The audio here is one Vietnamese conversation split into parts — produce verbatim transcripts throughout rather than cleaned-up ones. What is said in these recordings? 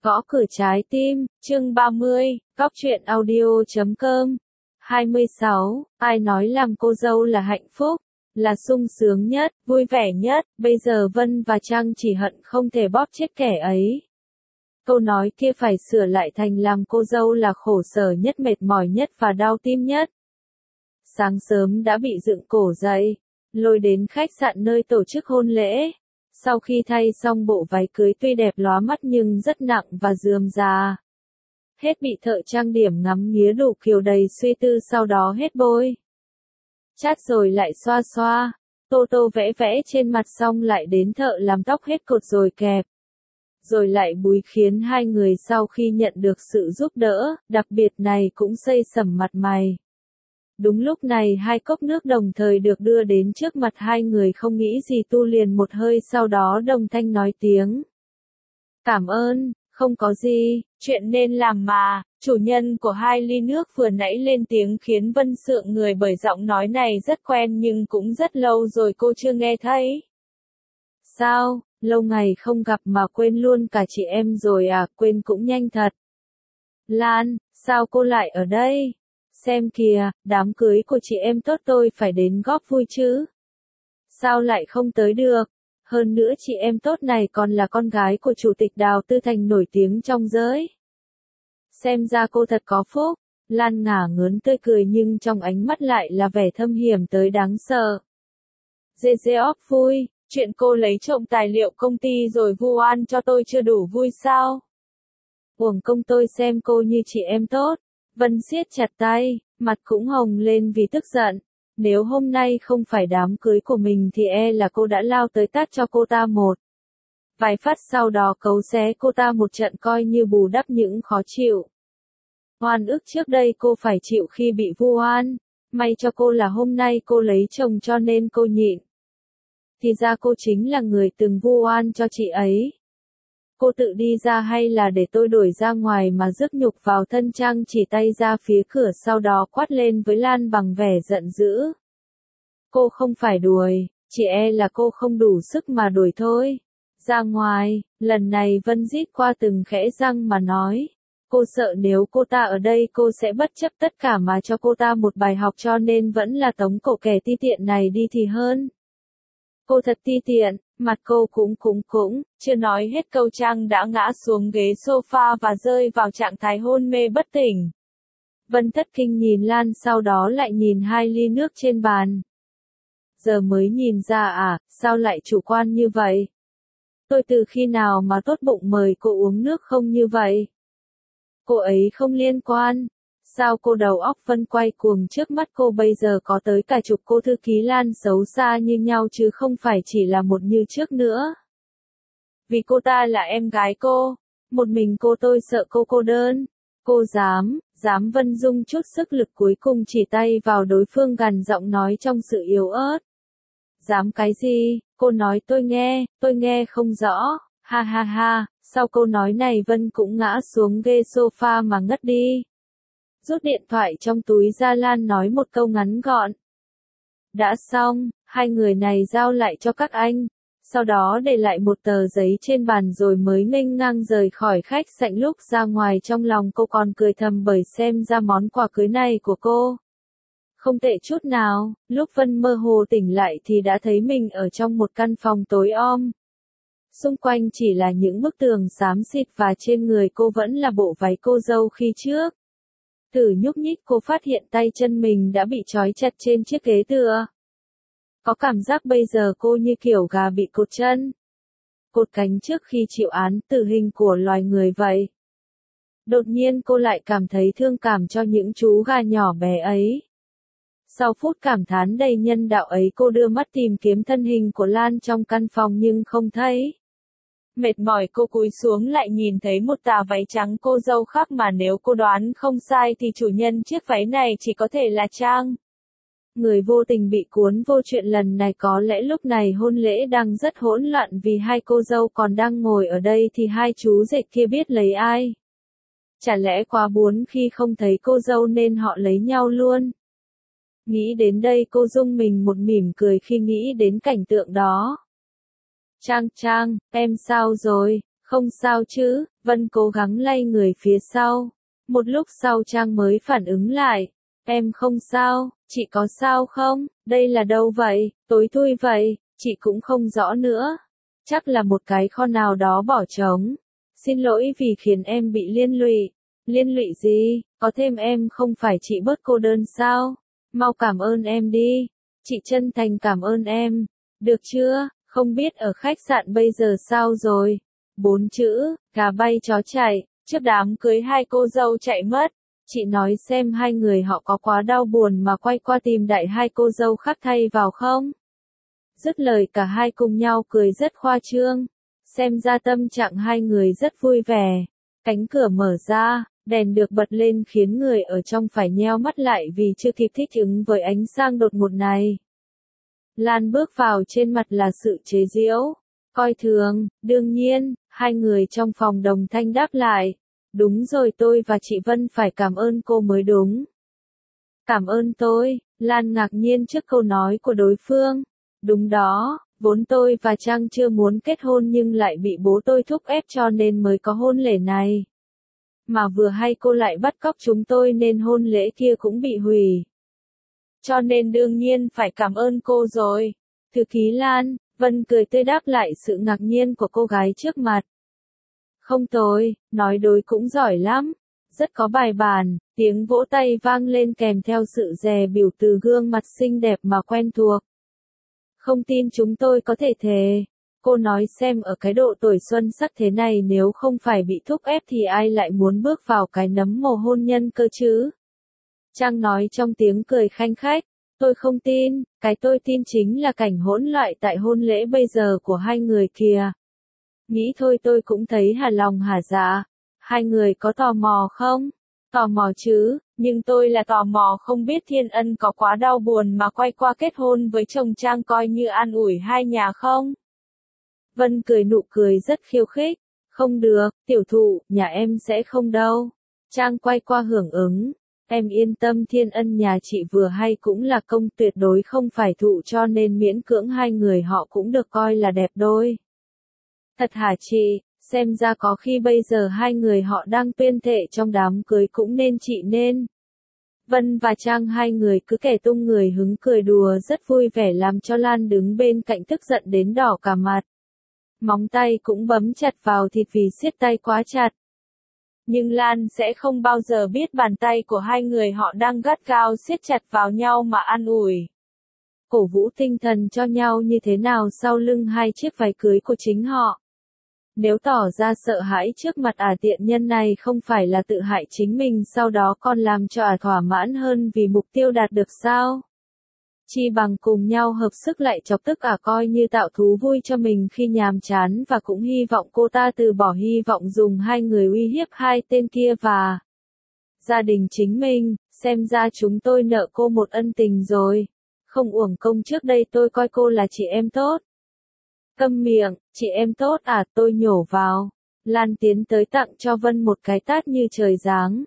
Gõ cửa trái tim, chương ba mươi, góc truyện audio chấm com. hai mươi sáu, ai nói làm cô dâu là hạnh phúc, là sung sướng nhất, vui vẻ nhất, bây giờ Vân và Trang chỉ hận không thể bóp chết kẻ ấy. Câu nói kia phải sửa lại thành làm cô dâu là khổ sở nhất, mệt mỏi nhất và đau tim nhất. Sáng sớm đã bị dựng cổ dậy, lôi đến khách sạn nơi tổ chức hôn lễ. Sau khi thay xong bộ váy cưới tuy đẹp lóa mắt nhưng rất nặng và rườm rà. Hết bị thợ trang điểm ngắm nghía đủ kiểu đầy suy tư, sau đó hết bôi chát rồi lại xoa xoa, tô tô vẽ vẽ trên mặt, xong lại đến thợ làm tóc hết cột rồi kẹp. Rồi lại búi, khiến hai người sau khi nhận được sự giúp đỡ, đặc biệt này cũng xây sẩm mặt mày. Đúng lúc này hai cốc nước đồng thời được đưa đến trước mặt hai người, không nghĩ gì tu liền một hơi, sau đó đồng thanh nói tiếng. Cảm ơn, không có gì, chuyện nên làm mà. Chủ nhân của hai ly nước vừa nãy lên tiếng khiến Vân sượng người, bởi giọng nói này rất quen nhưng cũng rất lâu rồi cô chưa nghe thấy. Sao, lâu ngày không gặp mà quên luôn cả chị em rồi à? Quên cũng nhanh thật. Lan, sao cô lại ở đây? Xem kìa, đám cưới của chị em tốt, tôi phải đến góp vui chứ. Sao lại không tới được? Hơn nữa chị em tốt này còn là con gái của chủ tịch Đào Tư Thành nổi tiếng trong giới. Xem ra cô thật có phúc. Lan ngả ngớn tươi cười nhưng trong ánh mắt lại là vẻ thâm hiểm tới đáng sợ. Dê dê óp vui, chuyện cô lấy trộm tài liệu công ty rồi vu oan cho tôi chưa đủ vui sao? Uổng công tôi xem cô như chị em tốt. Vân siết chặt tay, mặt cũng hồng lên vì tức giận. Nếu hôm nay không phải đám cưới của mình thì e là cô đã lao tới tát cho cô ta một vài phát, sau đó cấu xé cô ta một trận coi như bù đắp những khó chịu. Oan ức trước đây cô phải chịu khi bị vu oan. May cho cô là hôm nay cô lấy chồng cho nên cô nhịn. Thì ra cô chính là người từng vu oan cho chị ấy. Cô tự đi ra hay là để tôi đuổi ra ngoài mà rước nhục vào thân? Trang chỉ tay ra phía cửa, sau đó quát lên với Lan bằng vẻ giận dữ. Cô không phải đuổi, chỉ e là cô không đủ sức mà đuổi thôi. Ra ngoài, lần này Vân rít qua từng khẽ răng mà nói. Cô sợ nếu cô ta ở đây cô sẽ bất chấp tất cả mà cho cô ta một bài học, cho nên vẫn là tống cổ kẻ ti tiện này đi thì hơn. Cô thật ti tiện, mặt cô cũng cũng cũng, chưa nói hết câu Trang đã ngã xuống ghế sofa và rơi vào trạng thái hôn mê bất tỉnh. Vân thất kinh nhìn Lan, sau đó lại nhìn hai ly nước trên bàn. Giờ mới nhìn ra à, sao lại chủ quan như vậy? Tôi từ khi nào mà tốt bụng mời cô uống nước không như vậy? Cô ấy không liên quan. Sao cô đầu óc Vân quay cuồng, trước mắt cô bây giờ có tới cả chục cô thư ký Lan xấu xa như nhau chứ không phải chỉ là một như trước nữa. Vì cô ta là em gái cô, một mình cô, tôi sợ cô cô đơn. Cô dám, dám. Vân dùng chút sức lực cuối cùng chỉ tay vào đối phương, gằn giọng nói trong sự yếu ớt. Dám cái gì? Cô nói tôi nghe, tôi nghe không rõ. Ha ha ha, sau câu nói này Vân cũng ngã xuống ghế sofa mà ngất đi. Rút điện thoại trong túi ra, Lan nói một câu ngắn gọn. Đã xong, hai người này giao lại cho các anh. Sau đó để lại một tờ giấy trên bàn rồi mới nghênh ngang rời khỏi khách sạn. Lúc ra ngoài trong lòng cô còn cười thầm, bởi xem ra món quà cưới này của cô không tệ chút nào. Lúc Vân mơ hồ tỉnh lại thì đã thấy mình ở trong một căn phòng tối om. Xung quanh chỉ là những bức tường xám xịt và trên người cô vẫn là bộ váy cô dâu khi trước. Thử nhúc nhích cô phát hiện tay chân mình đã bị trói chặt trên chiếc ghế tựa. Có cảm giác bây giờ cô như kiểu gà bị cột chân, cột cánh trước khi chịu án tử hình của loài người vậy. Đột nhiên cô lại cảm thấy thương cảm cho những chú gà nhỏ bé ấy. Sau phút cảm thán đầy nhân đạo ấy, cô đưa mắt tìm kiếm thân hình của Lan trong căn phòng nhưng không thấy. Mệt mỏi cô cúi xuống lại nhìn thấy một tà váy trắng cô dâu khác, mà nếu cô đoán không sai thì chủ nhân chiếc váy này chỉ có thể là Trang. Người vô tình bị cuốn vô chuyện lần này. Có lẽ lúc này hôn lễ đang rất hỗn loạn vì hai cô dâu còn đang ngồi ở đây thì hai chú rể kia biết lấy ai. Chả lẽ quá buồn khi không thấy cô dâu nên họ lấy nhau luôn? Nghĩ đến đây cô rung mình một mỉm cười khi nghĩ đến cảnh tượng đó. Trang, Trang, em sao rồi? Không Không sao chứ, Vân cố gắng lay người phía sau. Một lúc sau Trang mới phản ứng lại. Em không sao, chị có sao không? Đây là đâu vậy? Tối thui vậy, chị cũng không rõ nữa. Chắc là một cái kho nào đó bỏ trống. Xin lỗi vì khiến em bị liên lụy. Liên lụy gì? Có thêm em không phải chị bớt cô đơn sao? Mau cảm ơn em đi. Chị chân thành cảm ơn em. Được chưa? Không biết ở khách sạn bây giờ sao rồi? Bốn chữ, gà bay chó chạy. Trước đám cưới hai cô dâu chạy mất. Chị nói xem hai người họ có quá đau buồn mà quay qua tìm đại hai cô dâu khác thay vào không? Dứt lời cả hai cùng nhau cười rất khoa trương. Xem ra tâm trạng hai người rất vui vẻ. Cánh cửa mở ra, đèn được bật lên khiến người ở trong phải nheo mắt lại vì chưa kịp thích ứng với ánh sáng đột ngột này. Lan bước vào trên mặt là sự chế giễu, coi thường, đương nhiên, hai người trong phòng đồng thanh đáp lại. Đúng rồi, tôi và chị Vân phải cảm ơn cô mới đúng. Cảm ơn tôi, Lan ngạc nhiên trước câu nói của đối phương. Đúng đó, vốn tôi và Trang chưa muốn kết hôn nhưng lại bị bố tôi thúc ép cho nên mới có hôn lễ này. Mà vừa hay cô lại bắt cóc chúng tôi nên hôn lễ kia cũng bị hủy. Cho nên đương nhiên phải cảm ơn cô rồi. Thư ký Lan, Vân cười tươi đáp lại sự ngạc nhiên của cô gái trước mặt. Không tồi, nói đối cũng giỏi lắm. Rất có bài bản, tiếng vỗ tay vang lên kèm theo sự dè bỉu từ gương mặt xinh đẹp mà quen thuộc. Không tin chúng tôi có thể thề. Cô nói xem ở cái độ tuổi xuân sắc thế này nếu không phải bị thúc ép thì ai lại muốn bước vào cái nấm mồ hôn nhân cơ chứ? Trang nói trong tiếng cười khanh khách. Tôi không tin, cái tôi tin chính là cảnh hỗn loạn tại hôn lễ bây giờ của hai người kìa. Nghĩ thôi tôi cũng thấy hà lòng hà dạ. Hai người có tò mò không? Tò mò chứ, nhưng tôi là tò mò không biết Thiên Ân có quá đau buồn mà quay qua kết hôn với chồng Trang coi như an ủi hai nhà không? Vân cười nụ cười rất khiêu khích. Không được, tiểu thụ, nhà em sẽ không đâu. Trang quay qua hưởng ứng. Em yên tâm, Thiên Ân nhà chị vừa hay cũng là công tuyệt đối không phải thụ cho nên miễn cưỡng hai người họ cũng được coi là đẹp đôi. Thật hả chị? Xem ra có khi bây giờ hai người họ đang tuyên thệ trong đám cưới cũng nên chị nên. Vân và Trang hai người cứ kể tung người hứng cười đùa rất vui vẻ làm cho Lan đứng bên cạnh tức giận đến đỏ cả mặt. Móng tay cũng bấm chặt vào thịt vì siết tay quá chặt. Nhưng Lan sẽ không bao giờ biết bàn tay của hai người họ đang gắt gao siết chặt vào nhau mà an ủi. Cổ vũ tinh thần cho nhau như thế nào sau lưng hai chiếc váy cưới của chính họ. Nếu tỏ ra sợ hãi trước mặt ả tiện nhân này không phải là tự hại chính mình sau đó còn làm cho ả thỏa mãn hơn vì mục tiêu đạt được sao? Chi bằng cùng nhau hợp sức lại chọc tức ả coi như tạo thú vui cho mình khi nhàm chán và cũng hy vọng cô ta từ bỏ hy vọng dùng hai người uy hiếp hai tên kia và gia đình chính mình, xem ra chúng tôi nợ cô một ân tình rồi. Không uổng công trước đây tôi coi cô là chị em tốt. Câm miệng, chị em tốt à, tôi nhổ vào. Lan tiến tới tặng cho Vân một cái tát như trời giáng.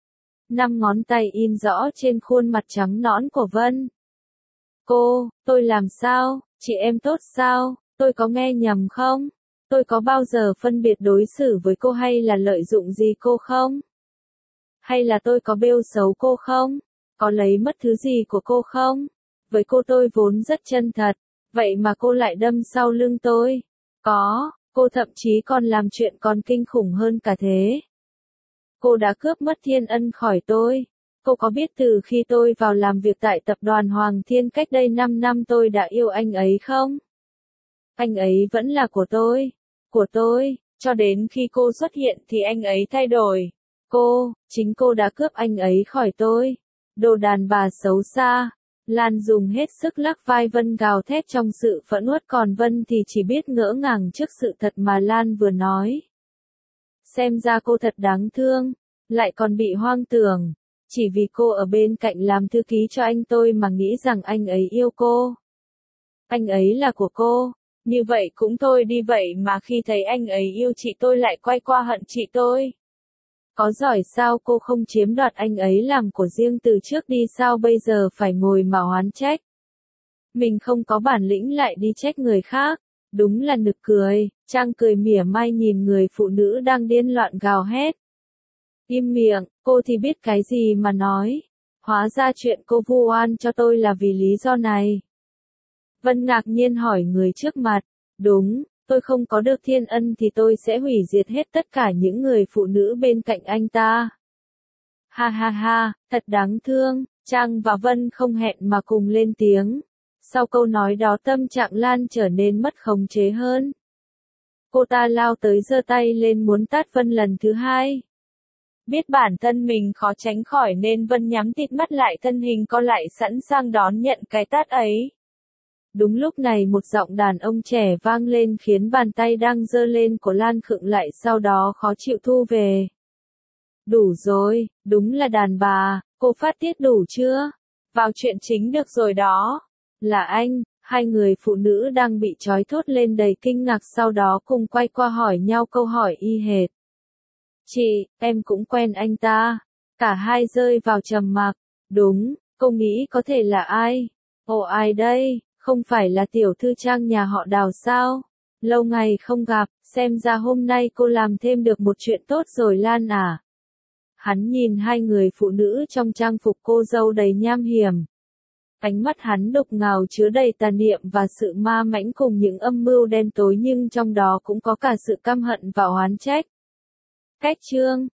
Năm ngón tay in rõ trên khuôn mặt trắng nõn của Vân. Cô, tôi làm sao, chị em tốt sao, tôi có nghe nhầm không? Tôi có bao giờ phân biệt đối xử với cô hay là lợi dụng gì cô không? Hay là tôi có bêu xấu cô không? Có lấy mất thứ gì của cô không? Với cô tôi vốn rất chân thật. Vậy mà cô lại đâm sau lưng tôi. Có, cô thậm chí còn làm chuyện còn kinh khủng hơn cả thế. Cô đã cướp mất Thiên Ân khỏi tôi. Cô có biết từ khi tôi vào làm việc tại tập đoàn Hoàng Thiên cách đây năm năm tôi đã yêu anh ấy không? Anh ấy vẫn là của tôi. Của tôi, cho đến khi cô xuất hiện thì anh ấy thay đổi. Cô, chính cô đã cướp anh ấy khỏi tôi. Đồ đàn bà xấu xa. Lan dùng hết sức lắc vai Vân gào thét trong sự phẫn uất còn Vân thì chỉ biết ngỡ ngàng trước sự thật mà Lan vừa nói. Xem ra cô thật đáng thương, lại còn bị hoang tưởng, chỉ vì cô ở bên cạnh làm thư ký cho anh tôi mà nghĩ rằng anh ấy yêu cô. Anh ấy là của cô, như vậy cũng thôi đi vậy mà khi thấy anh ấy yêu chị tôi lại quay qua hận chị tôi. Có giỏi sao cô không chiếm đoạt anh ấy làm của riêng từ trước đi sao bây giờ phải ngồi mà oán trách. Mình không có bản lĩnh lại đi trách người khác. Đúng là nực cười, Trang cười mỉa mai nhìn người phụ nữ đang điên loạn gào hét. Im miệng, cô thì biết cái gì mà nói. Hóa ra chuyện cô vu oan cho tôi là vì lý do này. Vân ngạc nhiên hỏi người trước mặt. Đúng, tôi không có được thiên ân thì tôi sẽ hủy diệt hết tất cả những người phụ nữ bên cạnh anh ta. Ha ha ha, thật đáng thương, Trang và Vân không hẹn mà cùng lên tiếng. Sau câu nói đó tâm trạng Lan trở nên mất khống chế hơn. Cô ta lao tới giơ tay lên muốn tát Vân lần thứ hai. Biết bản thân mình khó tránh khỏi nên Vân nhắm tịt mắt lại, thân hình co lại sẵn sàng đón nhận cái tát ấy. Đúng lúc này một giọng đàn ông trẻ vang lên khiến bàn tay đang giơ lên của Lan khựng lại, sau đó khó chịu thu về. Đủ rồi, đúng là đàn bà, cô phát tiết đủ chưa? Vào chuyện chính được rồi đó. Là anh, hai người phụ nữ đang bị trói thốt lên đầy kinh ngạc, sau đó cùng quay qua hỏi nhau câu hỏi y hệt. Chị, em cũng quen anh ta. Cả hai rơi vào trầm mặc. Đúng, cô nghĩ có thể là ai? Ồ, ai đây? Không phải là tiểu thư Trang nhà họ Đào sao? Lâu ngày không gặp, xem ra hôm nay cô làm thêm được một chuyện tốt rồi Lan à. Hắn nhìn hai người phụ nữ trong trang phục cô dâu đầy nham hiểm. Ánh mắt hắn đục ngầu chứa đầy tà niệm và sự ma mãnh cùng những âm mưu đen tối, nhưng trong đó cũng có cả sự căm hận và oán trách. Cách chương